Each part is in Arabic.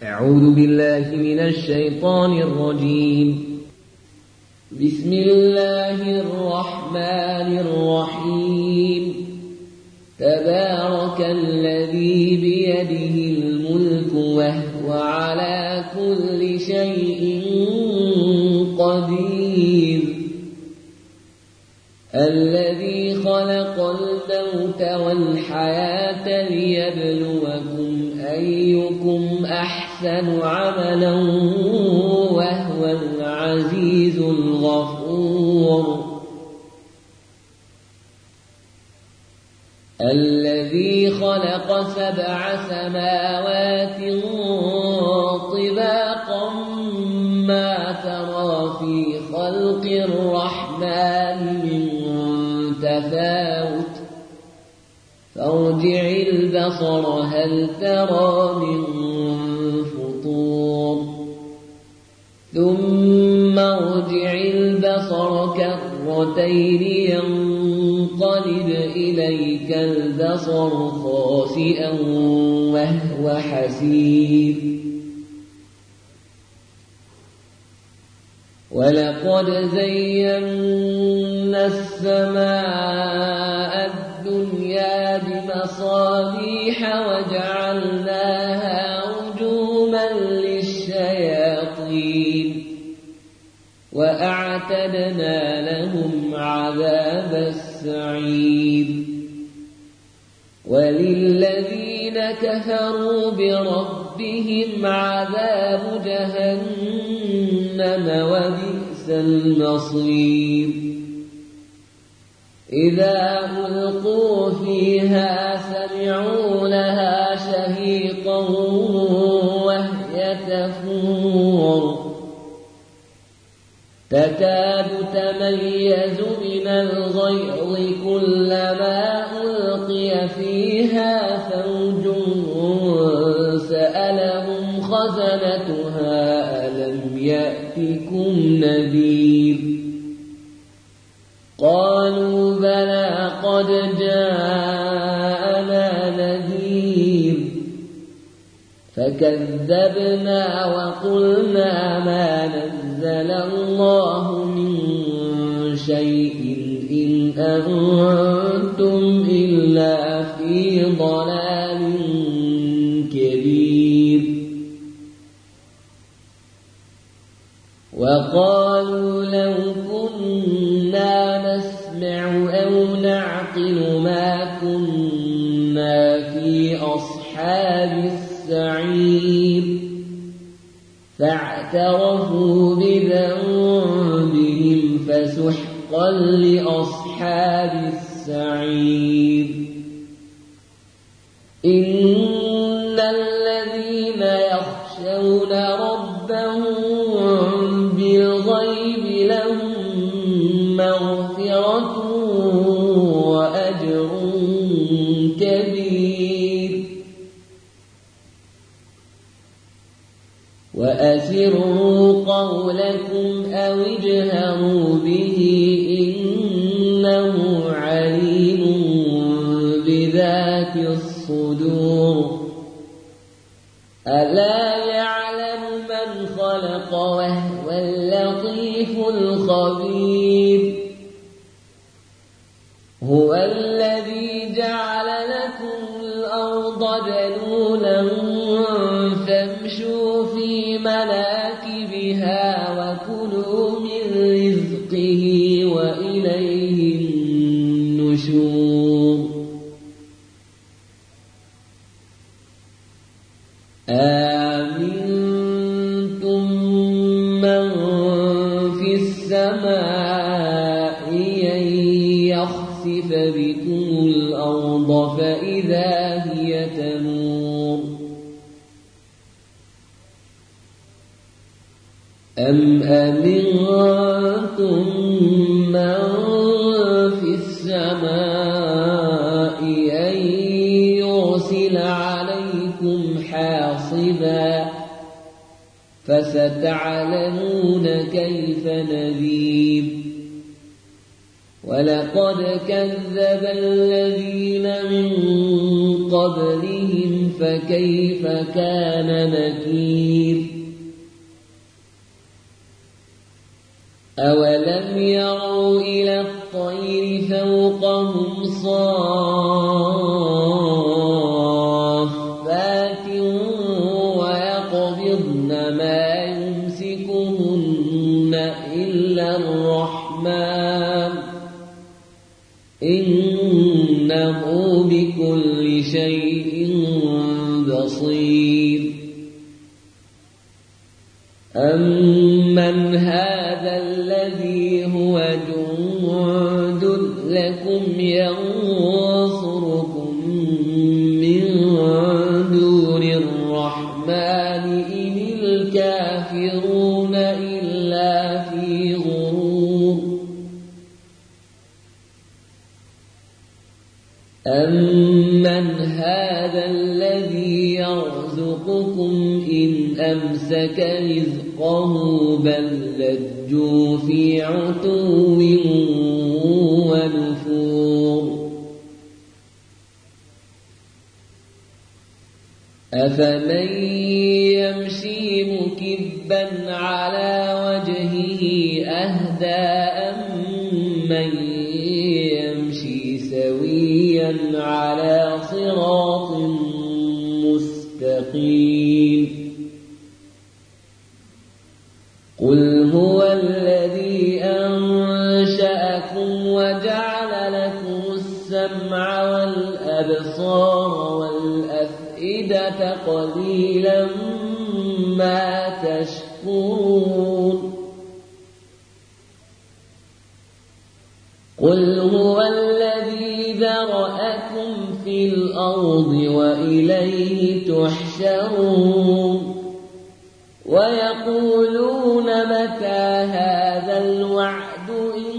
أعوذ بالله من الشيطان الرجيم. بسم الله الرحمن الرحيم. تبارك الذي بيده الملك وهو على كل شيء قدير. الذي خلق الموت والحياة ليبلوكم أيكم أحسن عملا وهو العزيز الغفور. الذي خلق 7 سماوات طباقا ما ترى في خلق الرحمن من تفاوت فارجع البصر هل ترى من فطور ثم ارجع البصر كرتين ينقلب إليك البصر خاسئا وهو حسير. ولقد زينا السماء الدنيا بمصابيح وجعلناها رجوما للشياطين وأعتدنا لهم عذاب السعير. وللذين كفروا بربهم عذاب جهنم وبئس المصير. إذا ألقوا فيها سمعوا لها شهيقا وهي تفور تكاد تميز من الغيظ كلما ألقي فيها فوج سألهم خزنتها ألم يأتكم نذير. قالوا بلى قد جاءنا نذير فكذبنا وقلنا ما نزل الله من شيء إن أنتم إلا في ضلال كبير. وقالوا لو كنا نسمع أو نعقل ما كنا في أصحاب السعير فاعترفوا بذنبهم فسحقا لأصحاب السعير. إن الذين يخشون ربهم بالغيب لهم مغفرة وأجر كبير. وأسروا قولكم أو اجهروا به إنه عليم بذات الصدور. ألا يعلم من خلق وهو اللطيف الخبير. هو الذي جعل لكم الأرض ذلولا فامشوا في مناكبها وكلوا من رزقه وإليه النشور. آمنتم من في السماء أن يخسف بكم الأرض فإذا هي تمور أم أمنتم من في السماء أن يرسل عليكم حاصبا فستعلمون كيف نذير. ولقد كذب الذين من قبلهم فكيف كان نكير أولم يروا إلى الطير فوقهم صافات ويقبضن ما يمسكهن إلا الرحمن إنه بكل شيء بصير أمن هذا الذي هو جند لكم ينصركم من دون الرحمن إن الكافرون إلا في غرور أمن هذا الذي يرزقكم إن أمسك رزقه بل لجوا في عتو ونفور أفمن يمشي مكبا على وجهه أهدى أمن يمشي سويا على صراط مستقيم قل هو الذي أنشأكم وجعل لكم السمع والأبصار والأفئدة قليلا ما تشكرون قل هو الذي ذرأكم في الأرض وإليه تحشرون ويقولون متى هذا الوعد إن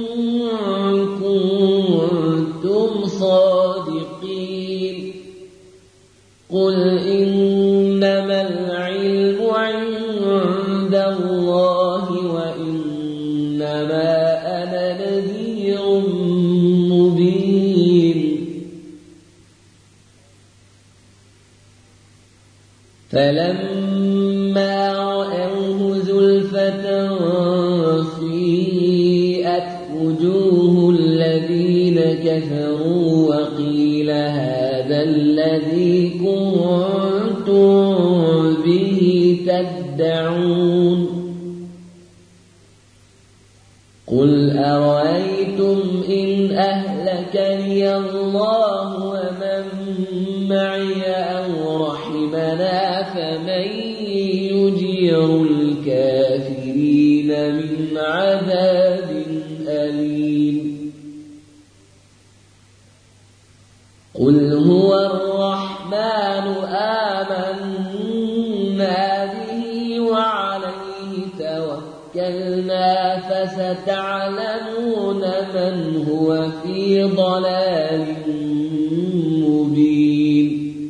كنتم صادقين قل إنما العلم عند الله وإنما أنا نذير مبين فلما رأوه زلفة سيئت وجوه الذين كفروا وقيل هذا الذي كنتم به تدعون قل أرأيتم إن أهلكني الله ومن معي أو رحمنا فمن يجير الكافرين من عذاب أليم قل هو الرحمن آمنا به وعليه توكلنا فستعلمون من هو في ضلال مبين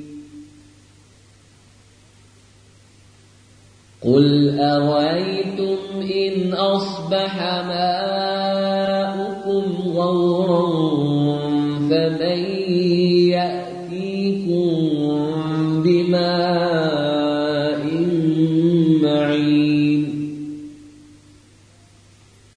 قل أرأيتم إن أصبح ماؤكم غورا